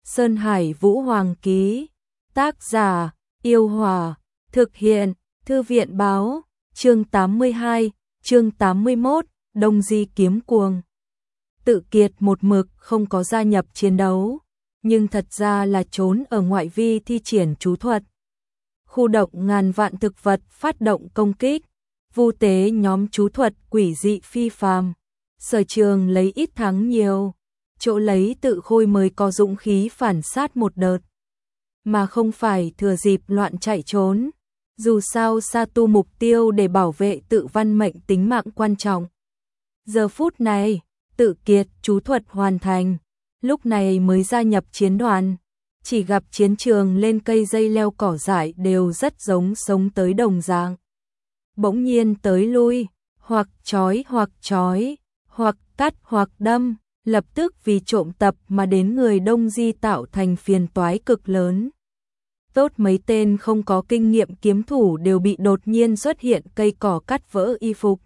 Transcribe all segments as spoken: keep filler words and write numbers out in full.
Sơn Hải Vũ Hoàng ký. Tác giả: Yêu Hòa. Thực hiện: Thư viện báo. Chương tám mươi hai, chương tám mươi mốt, Đông Di kiếm cuồng. Tự Kiệt một mực không có gia nhập chiến đấu, nhưng thật ra là trốn ở ngoại vi thi triển chú thuật. Khu động ngàn vạn thực vật phát động công kích, vu tế nhóm chú thuật quỷ dị phi phàm. Sở Trường lấy ít thắng nhiều, chỗ lấy Tự Khôi mới có dũng khí phản sát một đợt, mà không phải thừa dịp loạn chạy trốn. Dù sao Sa Tu mục tiêu để bảo vệ Tự Văn mệnh tính mạng quan trọng. Giờ phút này, Tự Kiệt chú thuật hoàn thành, lúc này mới gia nhập chiến đoàn. Chỉ gặp chiến trường lên cây dây leo cỏ dại đều rất giống sống tới đồng dạng. Bỗng nhiên tới lui, hoặc chói hoặc chói, hoặc cắt hoặc đâm, lập tức vì trộm tập mà đến người Đông Di tạo thành phiền toái cực lớn. Tốt mấy tên không có kinh nghiệm kiếm thủ đều bị đột nhiên xuất hiện cây cỏ cắt vỡ y phục.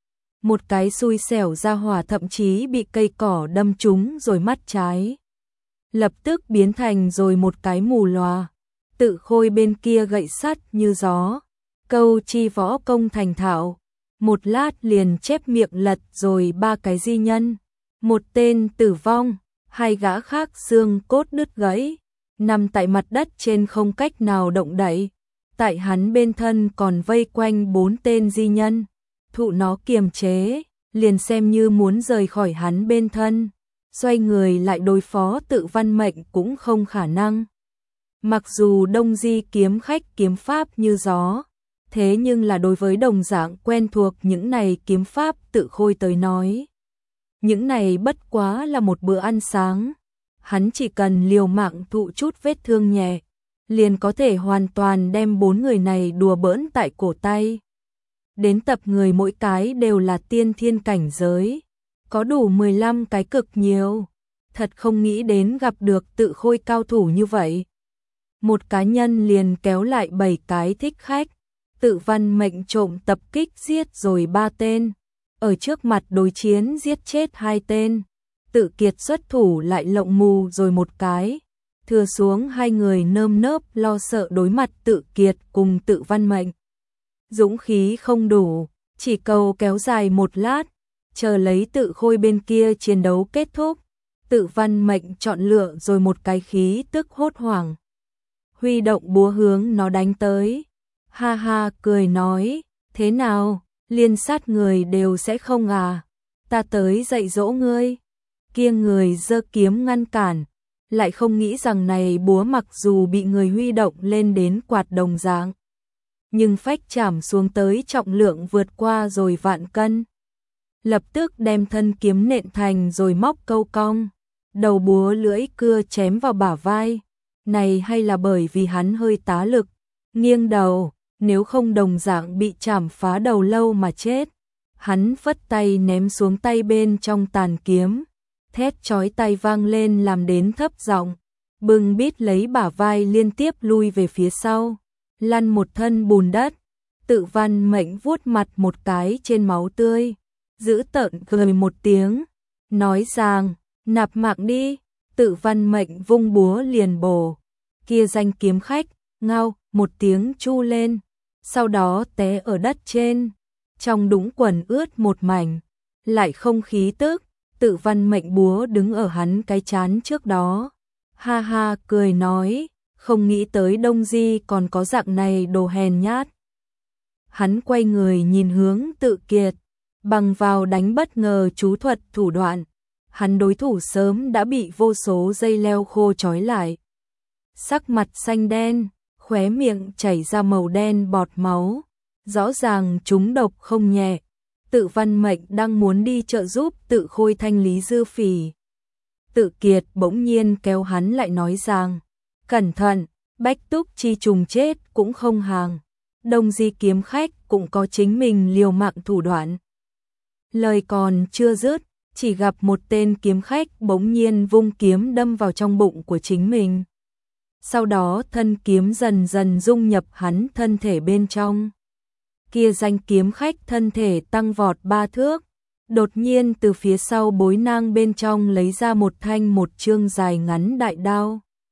Một cái xui xẻo ra hỏa thậm chí bị cây cỏ đâm trúng rồi mắt trái lập tức biến thành rồi một cái mù lòa. Tự Khôi bên kia gậy sắt như gió, câu chi võ công thành thạo, một lát liền chép miệng lật rồi ba cái di nhân, một tên tử vong, hai gã khác xương cốt đứt gãy, nằm tại mặt đất trên không cách nào động đậy. Tại hắn bên thân còn vây quanh bốn tên di nhân, thụ nó kiềm chế, liền xem như muốn rời khỏi hắn bên thân, xoay người lại đối phó Tự Văn mệnh cũng không khả năng. Mặc dù Đông Di kiếm khách kiếm pháp như gió, thế nhưng là đối với đồng dạng quen thuộc những này kiếm pháp Tự Khôi tới nói, những này bất quá là một bữa ăn sáng. Hắn chỉ cần liều mạng thụ chút vết thương nhẹ, liền có thể hoàn toàn đem bốn người này đùa bỡn tại cổ tay. Đến tập người mỗi cái đều là tiên thiên cảnh giới, có đủ mười lăm cái cực nhiều. Thật không nghĩ đến gặp được Tự Khôi cao thủ như vậy. Một cá nhân liền kéo lại bảy cái thích khách. Tự Văn mệnh trộm tập kích giết rồi ba tên, ở trước mặt đối chiến giết chết hai tên. Tự Kiệt xuất thủ lại lộng mù rồi một cái, thừa xuống hai người nơm nớp lo sợ đối mặt Tự Kiệt cùng Tự Văn mệnh. Dũng khí không đủ, chỉ cầu kéo dài một lát, chờ lấy Tự Khôi bên kia chiến đấu kết thúc. Tự Văn mệnh chọn lựa rồi một cái khí tức hốt hoảng, huy động búa hướng nó đánh tới. Ha ha cười nói, thế nào, liên sát người đều sẽ không à, ta tới dạy dỗ ngươi. Kia người giơ kiếm ngăn cản, lại không nghĩ rằng này búa mặc dù bị người huy động lên đến quạt đồng dạng, nhưng phách chạm xuống tới trọng lượng vượt qua rồi vạn cân. Lập tức đem thân kiếm nện thành rồi móc câu cong, đầu búa lưỡi cưa chém vào bả vai. Này hay là bởi vì hắn hơi tá lực, nghiêng đầu, nếu không đồng dạng bị chảm phá đầu lâu mà chết. Hắn phất tay ném xuống tay bên trong tàn kiếm, thét chói tai vang lên làm đến thấp giọng, bưng bít lấy bả vai liên tiếp lui về phía sau, lăn một thân bùn đất. Tự Văn mệnh vuốt mặt một cái trên máu tươi, giữ tợn cười một tiếng, nói rằng, nạp mạng đi. Tự Văn mệnh vung búa liền bổ, kia danh kiếm khách, ngao, một tiếng chu lên, sau đó té ở đất trên, trong đũng quần ướt một mảnh, lại không khí tức. Tự Văn mệnh búa đứng ở hắn cái chán trước đó, ha ha cười nói, không nghĩ tới Đông Di còn có dạng này đồ hèn nhát. Hắn quay người nhìn hướng Tự Kiệt, bằng vào đánh bất ngờ chú thuật thủ đoạn, hắn đối thủ sớm đã bị vô số dây leo khô trói lại. Sắc mặt xanh đen, khóe miệng chảy ra màu đen bọt máu, rõ ràng trúng độc không nhẹ. Tự Văn mệnh đang muốn đi trợ giúp Tự Khôi thanh lý dư phỉ. Tự Kiệt bỗng nhiên kéo hắn lại nói rằng, cẩn thận, bách túc chi trùng chết cũng không hàng, Đông Di kiếm khách cũng có chính mình liều mạng thủ đoạn. Lời còn chưa dứt, chỉ gặp một tên kiếm khách bỗng nhiên vung kiếm đâm vào trong bụng của chính mình. Sau đó thân kiếm dần dần dung nhập hắn thân thể bên trong. Kia danh kiếm khách thân thể tăng vọt ba thước, đột nhiên từ phía sau bối nang bên trong lấy ra một thanh một chương dài ngắn đại đao.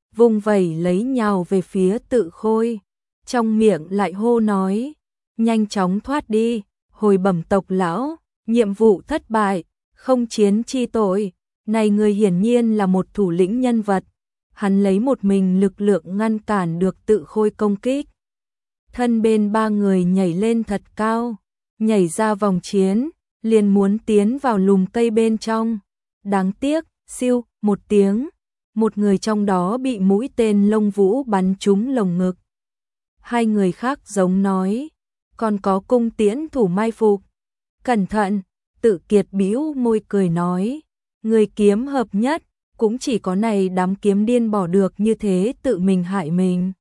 vung vẩy lấy nhào về phía Tự Khôi, trong miệng lại hô nói, nhanh chóng thoát đi, hồi bẩm tộc lão, nhiệm vụ thất bại, không chiến chi tội. Này người hiển nhiên là một thủ lĩnh nhân vật, hắn lấy một mình lực lượng ngăn cản được Tự Khôi công kích. Thân bên ba người nhảy lên thật cao, nhảy ra vòng chiến, liền muốn tiến vào lùm cây bên trong. Đáng tiếc, siêu, một tiếng, một người trong đó bị mũi tên lông vũ bắn trúng lồng ngực. Hai người khác giống nói, còn có cung tiễn thủ mai phục. Cẩn thận, Tự Kiệt bĩu môi cười nói, người kiếm hợp nhất, cũng chỉ có này đám kiếm điên bỏ được như thế tự mình hại mình.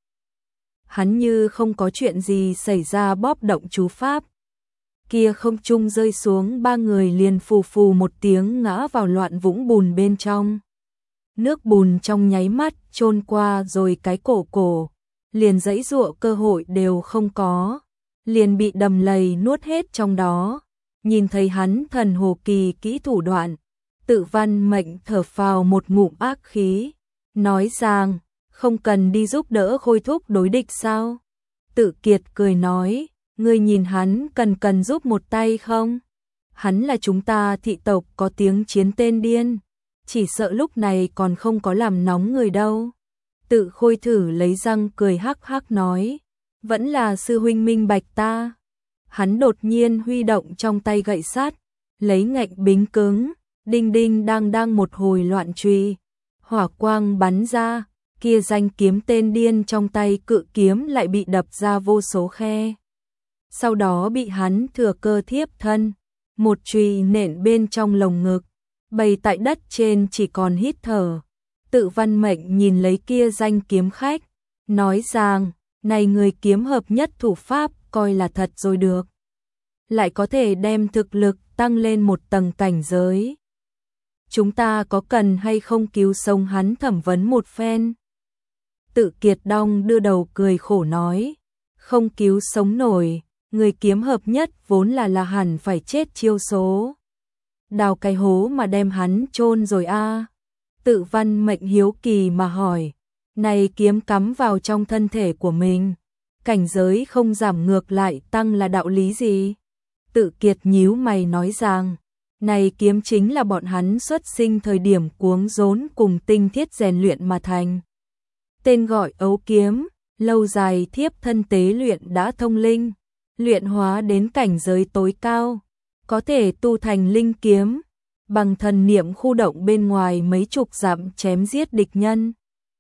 Hắn như không có chuyện gì xảy ra bóp động chú pháp. Kia không trung rơi xuống ba người liền phù phù một tiếng ngã vào loạn vũng bùn bên trong. Nước bùn trong nháy mắt trôn qua rồi cái cổ cổ, liền giãy giụa cơ hội đều không có, liền bị đầm lầy nuốt hết trong đó. Nhìn thấy hắn thần hồ kỳ kỹ thủ đoạn, Tự Văn Mệnh thở phào một ngụm ác khí, nói rằng, không cần đi giúp đỡ Khôi thúc đối địch sao? Tự Kiệt cười nói, ngươi nhìn hắn cần cần giúp một tay không? Hắn là chúng ta thị tộc có tiếng chiến tên điên, chỉ sợ lúc này còn không có làm nóng người đâu. Tự Khôi thử lấy răng cười hắc hắc nói, vẫn là sư huynh minh bạch ta. Hắn đột nhiên huy động trong tay gậy sắt, lấy ngạnh bính cứng, đinh đinh đang đang một hồi loạn truy, hỏa quang bắn ra, kia danh kiếm tên điên trong tay cự kiếm lại bị đập ra vô số khe. Sau đó bị hắn thừa cơ thiếp thân, một truy nện bên trong lồng ngực, bày tại đất trên chỉ còn hít thở. Tự Văn Mệnh nhìn lấy kia danh kiếm khách, nói rằng, này người kiếm hợp nhất thủ pháp coi là thật rồi được. Lại có thể đem thực lực tăng lên một tầng cảnh giới. Chúng ta có cần hay không cứu sống hắn thẩm vấn một phen? Tự Kiệt đong đưa đầu cười khổ nói, không cứu sống nổi, người kiếm hợp nhất vốn là là hẳn phải chết chiêu số. Đào cái hố mà đem hắn chôn rồi a. À. Tự Văn Mệnh hiếu kỳ mà hỏi, này kiếm cắm vào trong thân thể của mình, cảnh giới không giảm ngược lại tăng là đạo lý gì? Tự Kiệt nhíu mày nói rằng, này kiếm chính là bọn hắn xuất sinh thời điểm cuống rốn cùng tinh thiết rèn luyện mà thành. Tên gọi ấu kiếm, lâu dài thiếp thân tế luyện đã thông linh, luyện hóa đến cảnh giới tối cao, có thể tu thành linh kiếm, bằng thần niệm khu động bên ngoài mấy chục dặm chém giết địch nhân.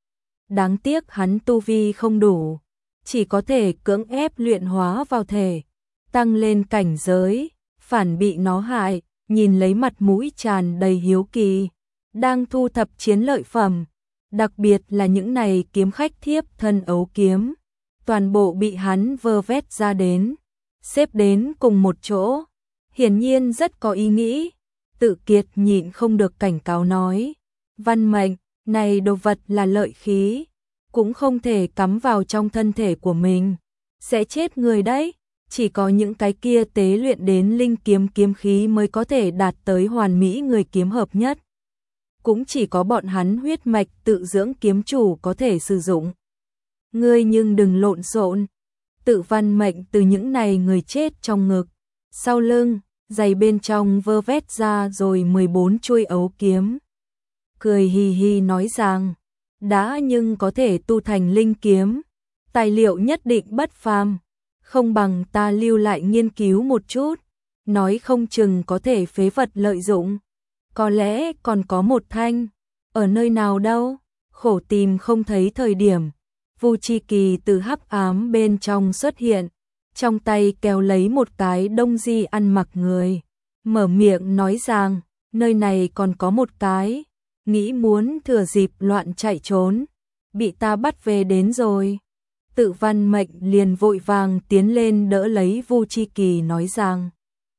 Đáng tiếc hắn tu vi không đủ, chỉ có thể cưỡng ép luyện hóa vào thể, tăng lên cảnh giới, phản bị nó hại. Nhìn lấy mặt mũi tràn đầy hiếu kỳ, đang thu thập chiến lợi phẩm, đặc biệt là những này kiếm khách thiếp thân ấu kiếm, toàn bộ bị hắn vơ vét ra đến, xếp đến cùng một chỗ, hiển nhiên rất có ý nghĩ. Tự Kiệt nhịn không được cảnh cáo nói, Văn Mệnh, này đồ vật là lợi khí, cũng không thể cắm vào trong thân thể của mình, sẽ chết người đấy. Chỉ có những cái kia tế luyện đến linh kiếm kiếm khí mới có thể đạt tới hoàn mỹ người kiếm hợp nhất. Cũng chỉ có bọn hắn huyết mạch tự dưỡng kiếm chủ có thể sử dụng. Ngươi nhưng đừng lộn xộn. Tự Văn Mệnh từ những này người chết trong ngực, sau lưng, giày bên trong vơ vét ra rồi mười bốn chuôi ấu kiếm. Cười hì hì nói rằng, đã nhưng có thể tu thành linh kiếm, tài liệu nhất định bất phàm. Không bằng ta lưu lại nghiên cứu một chút, nói không chừng có thể phế vật lợi dụng. Có lẽ còn có một thanh, ở nơi nào đâu, khổ tìm không thấy thời điểm. Vu Chi Kỳ từ hắc ám bên trong xuất hiện, trong tay kéo lấy một cái đông di ăn mặc người, mở miệng nói rằng, nơi này còn có một cái, nghĩ muốn thừa dịp loạn chạy trốn, bị ta bắt về đến rồi. Tự Văn Mệnh liền vội vàng tiến lên đỡ lấy Vu Chi Kỳ nói rằng,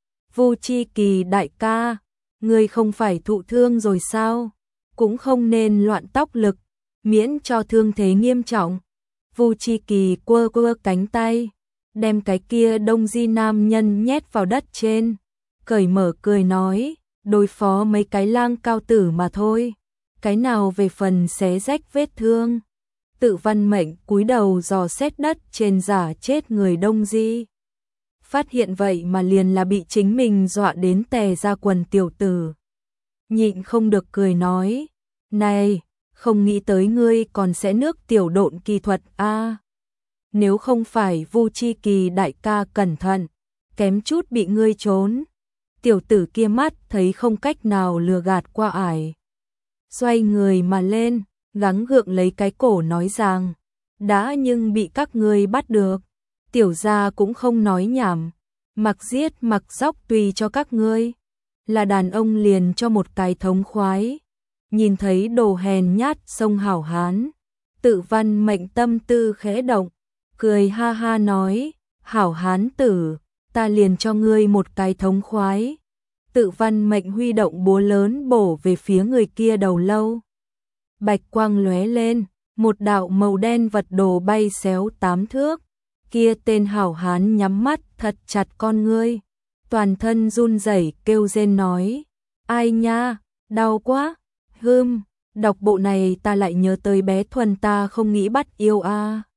Vu Chi Kỳ đại ca, ngươi không phải thụ thương rồi sao? Cũng không nên loạn tóc lực, miễn cho thương thế nghiêm trọng. Vu Chi Kỳ quơ quơ cánh tay, đem cái kia đông di nam nhân nhét vào đất trên, cởi mở cười nói, đối phó mấy cái lang cao tử mà thôi, cái nào về phần xé rách vết thương, Tự Văn Mệnh cúi đầu dò xét đất trên giả chết người Đông Di. Phát hiện vậy mà liền là bị chính mình dọa đến tè ra quần tiểu tử. Nhịn không được cười nói, này, không nghĩ tới ngươi còn sẽ nước tiểu độn kỳ thuật a. Nếu không phải Vu Chi Kỳ đại ca cẩn thận, kém chút bị ngươi trốn. Tiểu tử kia mắt thấy không cách nào lừa gạt qua ải. Xoay người mà lên, gắng gượng lấy cái cổ nói rằng, đã nhưng bị các ngươi bắt được. Tiểu gia cũng không nói nhảm, mặc giết mặc dóc tùy cho các ngươi. Là đàn ông liền cho một cái thống khoái. Nhìn thấy đồ hèn nhát sông hảo hán, Tự Văn Mệnh tâm tư khẽ động, cười ha ha nói, hảo hán tử, ta liền cho ngươi một cái thống khoái. Tự Văn Mệnh huy động búa lớn bổ về phía người kia đầu lâu. Bạch quang lóe lên, một đạo màu đen vật đồ bay xéo tám thước. Kia tên hảo hán nhắm mắt thật chặt con ngươi, toàn thân run rẩy kêu rên nói, ai nha, đau quá. Hừm, đọc bộ này ta lại nhớ tới bé Thuần ta không nghĩ bắt yêu a.